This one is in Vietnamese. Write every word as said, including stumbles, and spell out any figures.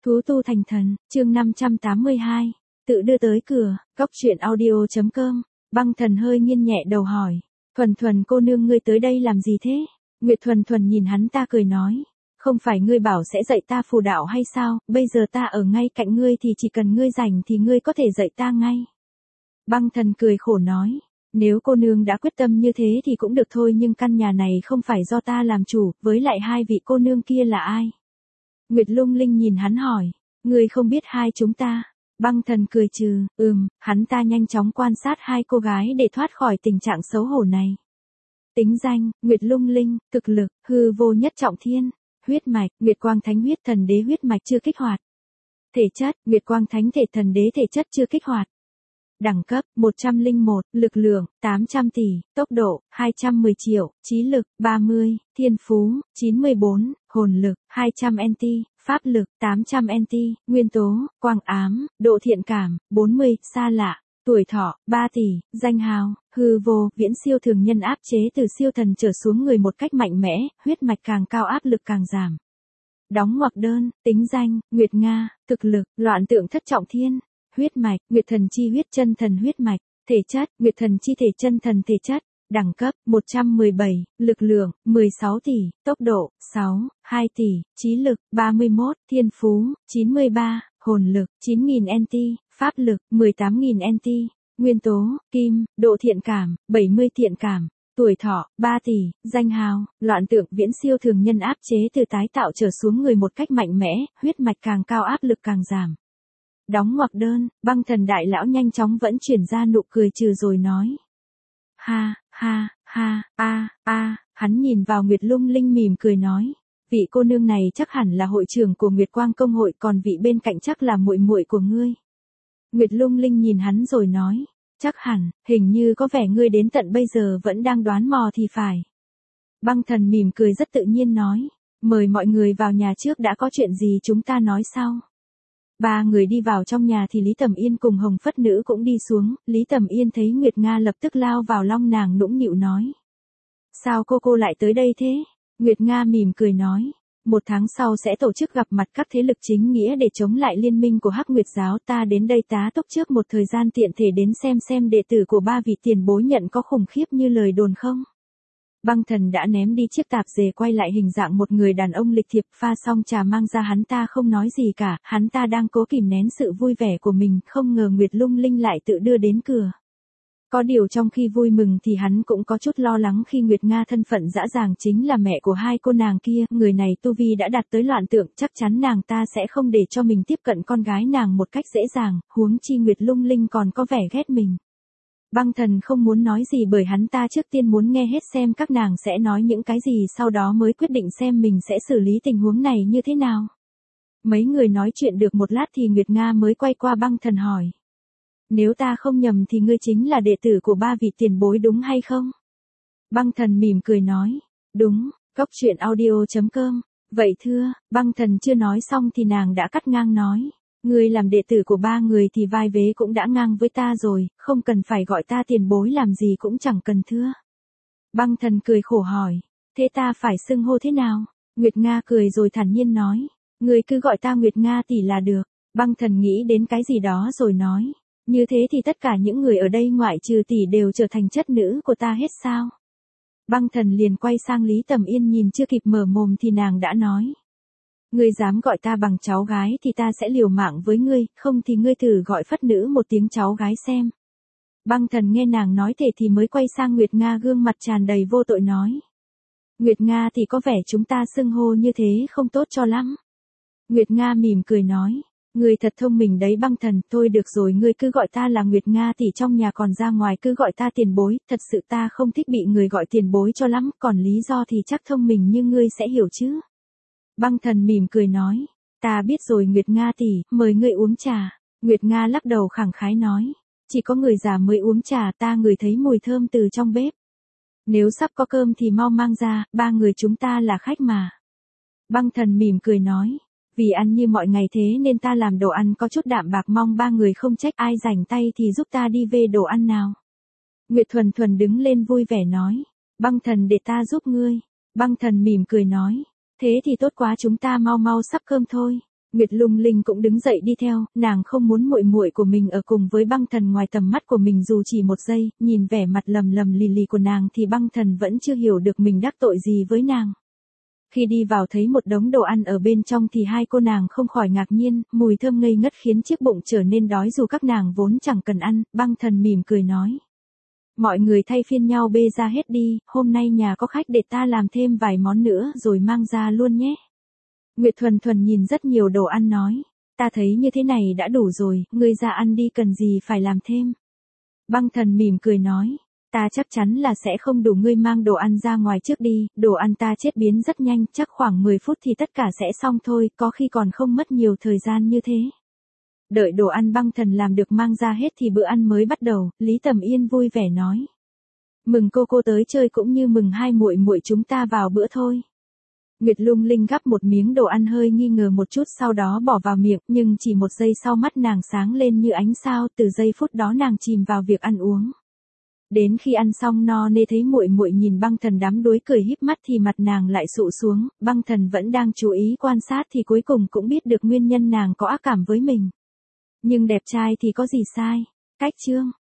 Thú tu thành thần, chương năm trăm tám mươi hai, tự đưa tới cửa, góc chuyện audio.com, Băng Thần hơi nghiêng nhẹ đầu hỏi, Thuần Thuần cô nương ngươi tới đây làm gì thế? Nguyệt Thuần Thuần nhìn hắn ta cười nói, không phải ngươi bảo sẽ dạy ta phù đạo hay sao, bây giờ ta ở ngay cạnh ngươi thì chỉ cần ngươi rảnh thì ngươi có thể dạy ta ngay. Băng Thần cười khổ nói, nếu cô nương đã quyết tâm như thế thì cũng được thôi, nhưng căn nhà này không phải do ta làm chủ, với lại hai vị cô nương kia là ai? Nguyệt Lung Linh nhìn hắn hỏi, ngươi không biết hai chúng ta? Băng Thần cười trừ, ừm, hắn ta nhanh chóng quan sát hai cô gái để thoát khỏi tình trạng xấu hổ này. Tính danh, Nguyệt Lung Linh, thực lực, hư vô nhất trọng thiên, huyết mạch, Nguyệt Quang Thánh huyết thần đế huyết mạch chưa kích hoạt. Thể chất, Nguyệt Quang Thánh thể thần đế thể chất chưa kích hoạt. Đẳng cấp, một trăm lẻ một, lực lượng, tám trăm tỷ, tốc độ, hai trăm mười triệu, trí lực, ba mươi, thiên phú, chín mươi bốn, hồn lực, hai trăm en ti, pháp lực, tám trăm en ti, nguyên tố, quang ám, độ thiện cảm, bốn mươi, xa lạ, tuổi thọ, ba tỷ, danh hào, hư vô, viễn siêu thường nhân áp chế từ siêu thần trở xuống người một cách mạnh mẽ, huyết mạch càng cao áp lực càng giảm. Đóng ngoặc đơn, tính danh, Nguyệt Nga, thực lực, loạn tượng thất trọng thiên. Huyết mạch, Nguyệt Thần chi huyết chân thần huyết mạch, thể chất, Nguyệt Thần chi thể chân thần thể chất, đẳng cấp, một trăm mười bảy, lực lượng, mười sáu tỷ, tốc độ, sáu, hai tỷ, trí lực, ba mươi mốt, thiên phú, chín mươi ba, hồn lực, chín nghìn en ti, pháp lực, mười tám nghìn en ti, nguyên tố, kim, độ thiện cảm, bảy mươi thiện cảm, tuổi thọ, ba tỷ, danh hào, loạn tượng viễn siêu thường nhân áp chế từ tái tạo trở xuống người một cách mạnh mẽ, huyết mạch càng cao áp lực càng giảm. Đóng ngoặc đơn, Băng Thần đại lão nhanh chóng vẫn chuyển ra nụ cười trừ rồi nói. Ha, ha, ha, a, a, hắn nhìn vào Nguyệt Lung Linh mỉm cười nói, vị cô nương này chắc hẳn là hội trưởng của Nguyệt Quang công hội, còn vị bên cạnh chắc là muội muội của ngươi. Nguyệt Lung Linh nhìn hắn rồi nói, chắc hẳn, hình như có vẻ ngươi đến tận bây giờ vẫn đang đoán mò thì phải. Băng Thần mỉm cười rất tự nhiên nói, mời mọi người vào nhà trước, đã có chuyện gì chúng ta nói sau. Ba người đi vào trong nhà thì Lý Tầm Yên cùng Hồng Phất Nữ cũng đi xuống, Lý Tầm Yên thấy Nguyệt Nga lập tức lao vào long nàng nũng nịu nói. Sao cô cô lại tới đây thế? Nguyệt Nga mỉm cười nói, một tháng sau sẽ tổ chức gặp mặt các thế lực chính nghĩa để chống lại liên minh của Hắc Nguyệt giáo, ta đến đây tá túc trước một thời gian tiện thể đến xem xem đệ tử của ba vị tiền bối nhận có khủng khiếp như lời đồn không. Băng Thần đã ném đi chiếc tạp dề quay lại hình dạng một người đàn ông lịch thiệp, pha xong trà mang ra, hắn ta không nói gì cả, hắn ta đang cố kìm nén sự vui vẻ của mình, không ngờ Nguyệt Lung Linh lại tự đưa đến cửa. Có điều trong khi vui mừng thì hắn cũng có chút lo lắng khi Nguyệt Nga thân phận rõ ràng chính là mẹ của hai cô nàng kia, người này tu vi đã đạt tới loạn tượng, chắc chắn nàng ta sẽ không để cho mình tiếp cận con gái nàng một cách dễ dàng, huống chi Nguyệt Lung Linh còn có vẻ ghét mình. Băng Thần không muốn nói gì bởi hắn ta trước tiên muốn nghe hết xem các nàng sẽ nói những cái gì, sau đó mới quyết định xem mình sẽ xử lý tình huống này như thế nào. Mấy người nói chuyện được một lát thì Nguyệt Nga mới quay qua Băng Thần hỏi. Nếu ta không nhầm thì ngươi chính là đệ tử của ba vị tiền bối đúng hay không? Băng Thần mỉm cười nói. Đúng, góc chuyện audio.com. Vậy thưa, Băng Thần chưa nói xong thì nàng đã cắt ngang nói. Ngươi làm đệ tử của ba người thì vai vế cũng đã ngang với ta rồi, không cần phải gọi ta tiền bối làm gì cũng chẳng cần thưa. Băng Thần cười khổ hỏi, thế ta phải xưng hô thế nào? Nguyệt Nga cười rồi thản nhiên nói, ngươi cứ gọi ta Nguyệt Nga tỷ là được. Băng Thần nghĩ đến cái gì đó rồi nói, như thế thì tất cả những người ở đây ngoại trừ tỷ đều trở thành chất nữ của ta hết sao? Băng Thần liền quay sang Lý Tầm Yên, nhìn chưa kịp mở mồm thì nàng đã nói. Ngươi dám gọi ta bằng cháu gái thì ta sẽ liều mạng với ngươi, không thì ngươi thử gọi Phất Nữ một tiếng cháu gái xem. Băng Thần nghe nàng nói thế thì mới quay sang Nguyệt Nga, gương mặt tràn đầy vô tội nói. Nguyệt Nga thì có vẻ chúng ta xưng hô như thế không tốt cho lắm. Nguyệt Nga mỉm cười nói, ngươi thật thông minh đấy Băng Thần, thôi được rồi, ngươi cứ gọi ta là Nguyệt Nga thì trong nhà còn ra ngoài cứ gọi ta tiền bối, thật sự ta không thích bị người gọi tiền bối cho lắm, còn lý do thì chắc thông minh như ngươi sẽ hiểu chứ. Băng Thần mỉm cười nói, ta biết rồi Nguyệt Nga tỷ, mời ngươi uống trà. Nguyệt Nga lắc đầu khẳng khái nói, chỉ có người già mới uống trà, ta ngửi thấy mùi thơm từ trong bếp. Nếu sắp có cơm thì mau mang ra, ba người chúng ta là khách mà. Băng Thần mỉm cười nói, vì ăn như mọi ngày thế nên ta làm đồ ăn có chút đạm bạc, mong ba người không trách, ai rảnh tay thì giúp ta đi về đồ ăn nào. Nguyệt Thuần Thuần đứng lên vui vẻ nói, Băng Thần để ta giúp ngươi. Băng Thần mỉm cười nói, thế thì tốt quá, chúng ta mau mau sắp cơm thôi. Nguyệt Lung Linh cũng đứng dậy đi theo, nàng không muốn muội muội của mình ở cùng với Băng Thần ngoài tầm mắt của mình dù chỉ một giây, nhìn vẻ mặt lầm lầm lì lì của nàng thì Băng Thần vẫn chưa hiểu được mình đắc tội gì với nàng. Khi đi vào thấy một đống đồ ăn ở bên trong thì hai cô nàng không khỏi ngạc nhiên, mùi thơm ngây ngất khiến chiếc bụng trở nên đói dù các nàng vốn chẳng cần ăn. Băng Thần mỉm cười nói. Mọi người thay phiên nhau bê ra hết đi, hôm nay nhà có khách để ta làm thêm vài món nữa rồi mang ra luôn nhé. Nguyệt Thuần Thuần nhìn rất nhiều đồ ăn nói, ta thấy như thế này đã đủ rồi, ngươi ra ăn đi cần gì phải làm thêm. Băng Thần mỉm cười nói, ta chắc chắn là sẽ không đủ, ngươi mang đồ ăn ra ngoài trước đi, đồ ăn ta chế biến rất nhanh, chắc khoảng mười phút thì tất cả sẽ xong thôi, có khi còn không mất nhiều thời gian như thế. Đợi đồ ăn Băng Thần làm được mang ra hết thì bữa ăn mới bắt đầu, Lý Tầm Yên vui vẻ nói. Mừng cô cô tới chơi cũng như mừng hai muội muội chúng ta vào bữa thôi. Nguyệt Lung Linh gắp một miếng đồ ăn hơi nghi ngờ một chút sau đó bỏ vào miệng, nhưng chỉ một giây sau mắt nàng sáng lên như ánh sao, từ giây phút đó nàng chìm vào việc ăn uống. Đến khi ăn xong no nê thấy muội muội nhìn Băng Thần đắm đuối cười híp mắt thì mặt nàng lại sụ xuống, Băng Thần vẫn đang chú ý quan sát thì cuối cùng cũng biết được nguyên nhân nàng có ác cảm với mình. Nhưng đẹp trai thì có gì sai. Cách chương